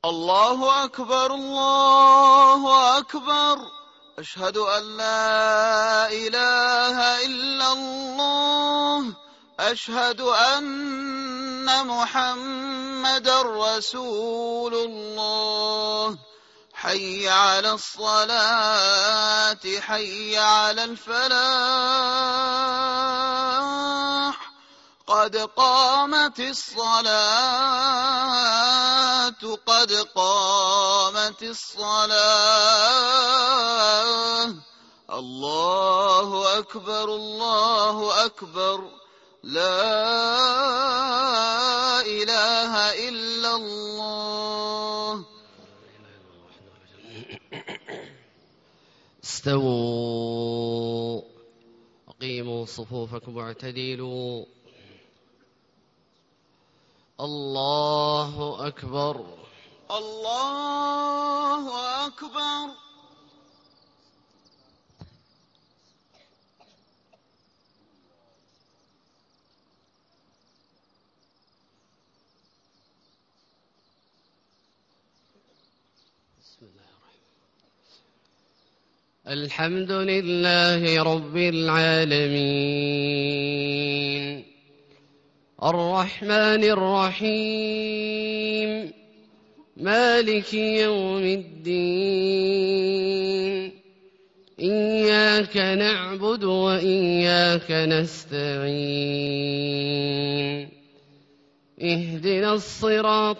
الله أكبر الله أكبر. أشهد أن لا إله إلا الله. أشهد أن محمدًا رسول الله. حي على الصلاة حي على الفلاح. قد قامت الصلاة قد قامت الصلاة. الله أكبر الله أكبر. لا إله إلا الله. استووا أقيموا صفوفكم واعتدلوا. الله أكبر الله أكبر. بسم الله الرحمن. الحمد لله رب العالمين الرحمن الرحيم مالك يوم الدين. إياك نعبد وإياك نستعين. اهدنا الصراط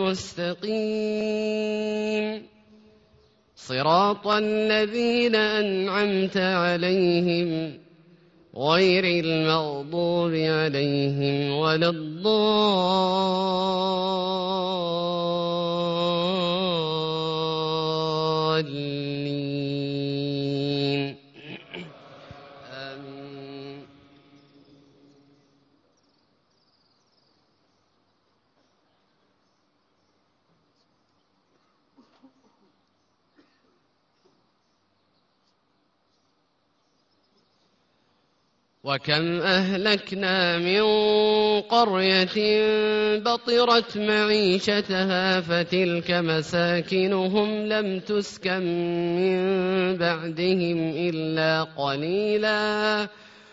المستقيم صراط الذين أنعمت عليهم غير المغضوب عليهم ولا الضالين. آمين. وكم أهلكنا من قرية بطرت معيشتها فتلك مساكنهم لم تسكن من بعدهم إلا قليلا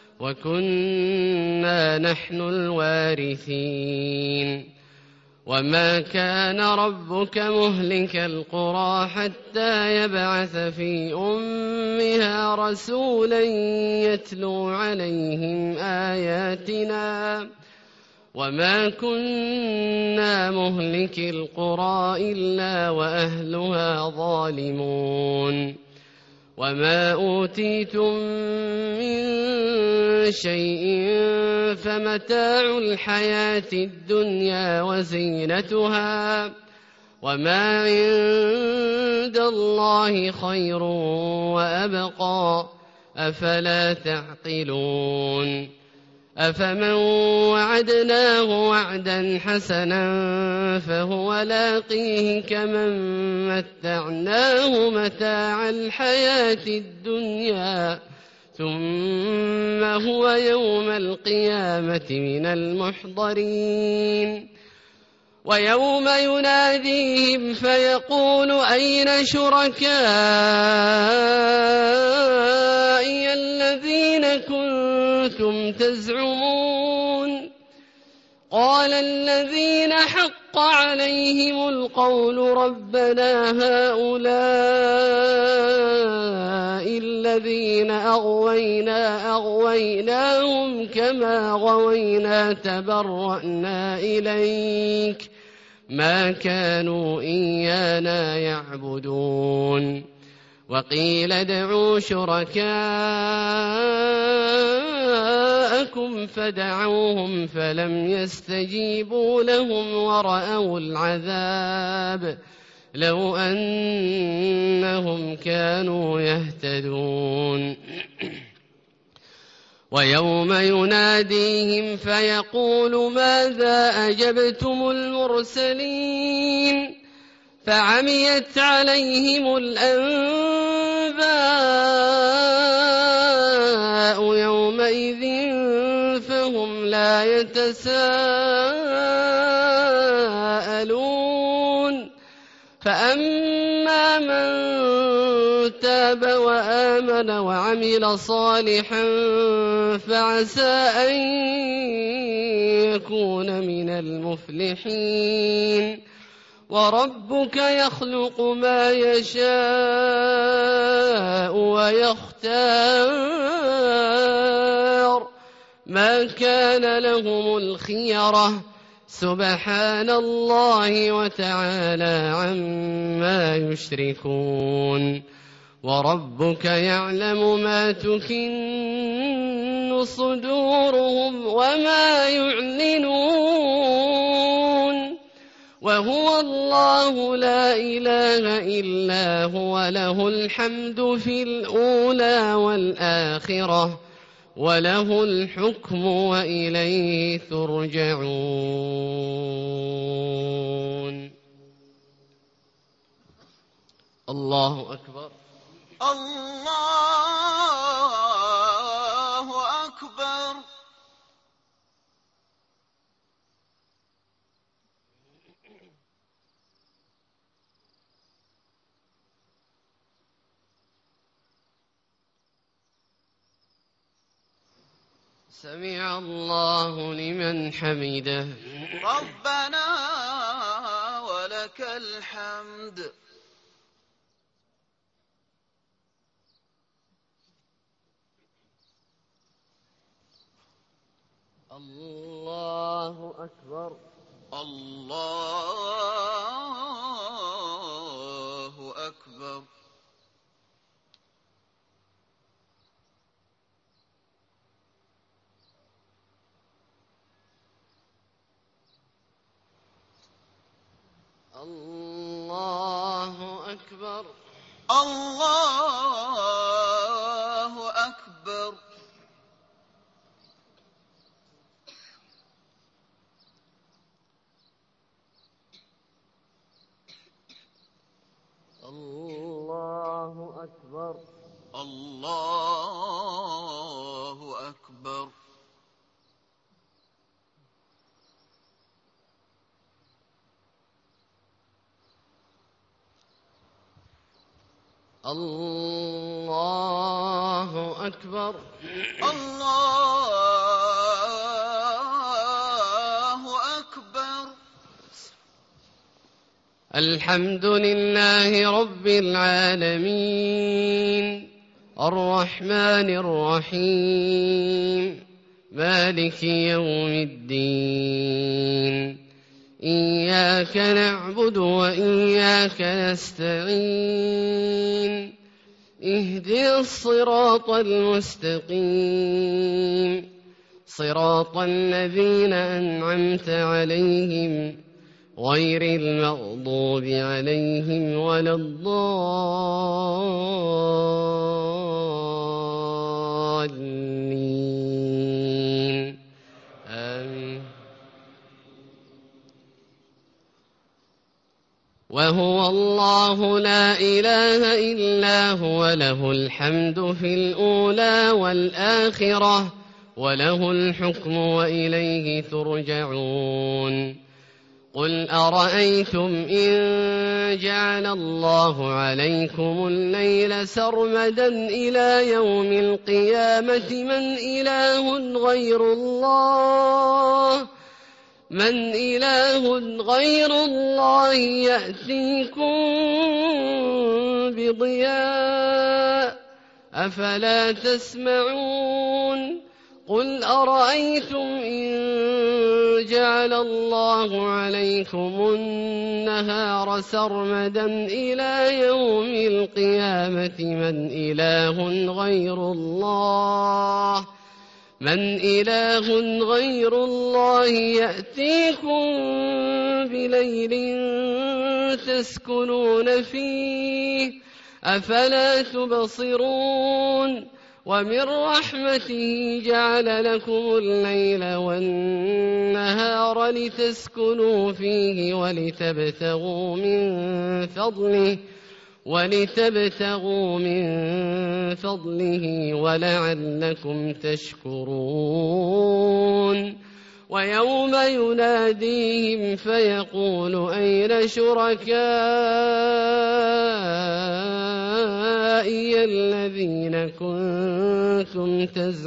وكنا نحن الوارثين. وما كان ربك مهلك القرى حتى يبعث في أمها رسولا يتلو عليهم آياتنا وما كنا مهلك القرى إلا وأهلها ظالمون. وما أوتيتم من شيء فمتاع الحياة الدنيا وزينتها وما عند الله خير وأبقى أفلا تعقلون. أفمن وعدناه وعدا حسنا فهو لاقيه كمن متعناه متاع الحياة الدنيا ثم هو يوم القيامة من المحضرين. ويوم يناديهم فيقول أين شركائي الذين كنتم تزعمون قال الذين حق عليهم القول ربنا هؤلاء الذين أغويناهم كما غوينا تبرأنا إليك ما كانوا إيانا يعبدون. وقيل ادعوا شركاءكم فدعوهم فلم يستجيبوا لهم ورأوا العذاب لو أنهم كانوا يهتدون. ويوم يناديهم فيقول ماذا أجبتم المرسلين فعميت عليهم الأنباء يومئذ فهم لا يتساءلون. فأما من تاب وآمن وعمل صالحا فعسى أن يكون من المفلحين وربك يخلق ما يشاء ويختار ما كان لهم الخيرة سبحان الله وتعالى عما يشركون وربك يعلم ما تكن صدورهم وما يعلنون وهو الله لا إله إلا هو له الحمد في الأولى والآخرة وله الحكم وإليه ترجعون. الله أكبر. الله أكبر. سمع الله لمن حمده. ربنا ولك الحمد. الله أكبر. الله أكبر. الله أكبر. الله أكبر. الله أكبر. الله أكبر. الله أكبر. الله أكبر. الحمد لله رب العالمين الرحمن الرحيم مالك يوم الدين إياك نعبد وإياك نستعين اهدنا الصراط المستقيم صراط الذين أنعمت عليهم غير المغضوب عليهم ولا الضالين آمين. وهو الله لا إله إلا هو له الحمد في الأولى والآخرة وله الحكم وإليه ترجعون. قل أرأيتم إن جعل الله عليكم الليل سرمدا إلى يوم القيامة من إله غير الله يأتيكم بضياء أفلا تسمعون. قل أرأيتم إن جعل الله عليكم النهار سرمدا إلى يوم القيامة من إله غير الله يأتيكم بليل تسكنون فيه أفلا تبصرون. ومن رحمته جعل لكم الليل والنهار لتسكنوا فيه ولتبتغوا من فضله ولعلكم تشكرون. ويوم يناديهم فيقول أين شركائي الذين كنتم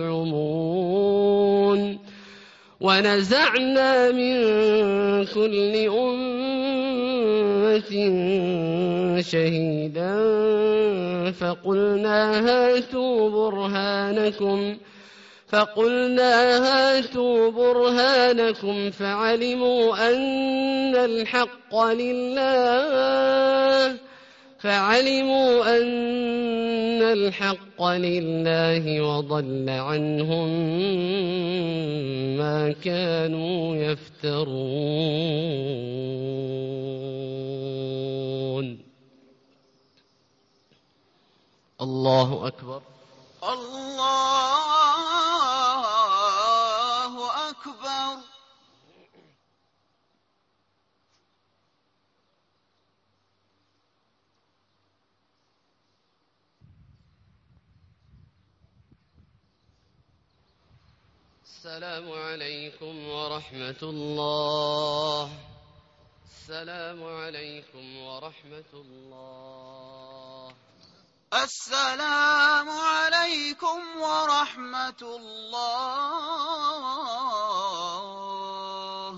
تزعمون ونزعنا من كل أمة شهيدا فقلنا هاتوا برهانكم فعلموا أن الحق لله وضل عنهم ما كانوا يفترون. الله أكبر. الله أكبر. السلام عليكم ورحمة الله. السلام عليكم ورحمة الله. السلام عليكم ورحمة الله.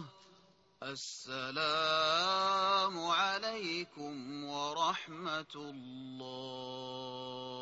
السلام عليكم ورحمة الله.